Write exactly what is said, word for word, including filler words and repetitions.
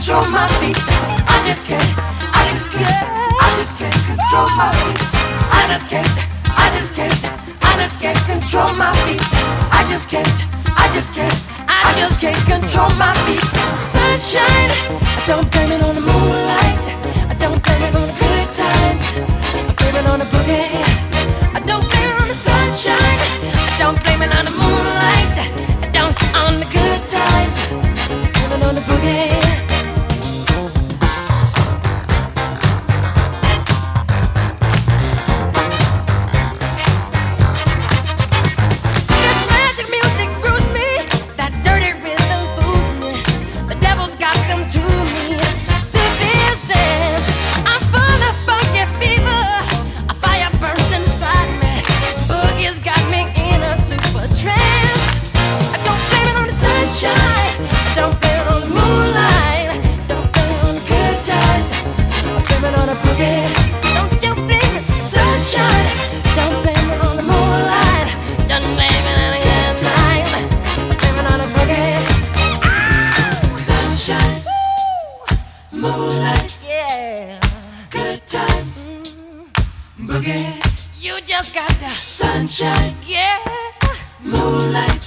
control my feet. I just can't, I just can't, I just can't control my feet. I just can't, I just can't, I just can't control my feet. I just can't, I just can't, I just can't control my feet. Sunshine, I don't blame it on the moonlight. I don't blame it on the good times. I blame it on the boogie. I don't blame it on the sunshine. I don't blame it on the moonlight. I don't on the good times. I blame it on the boogie. Moonlight, yeah, good times, boogie. You just got the sunshine, yeah, moonlight.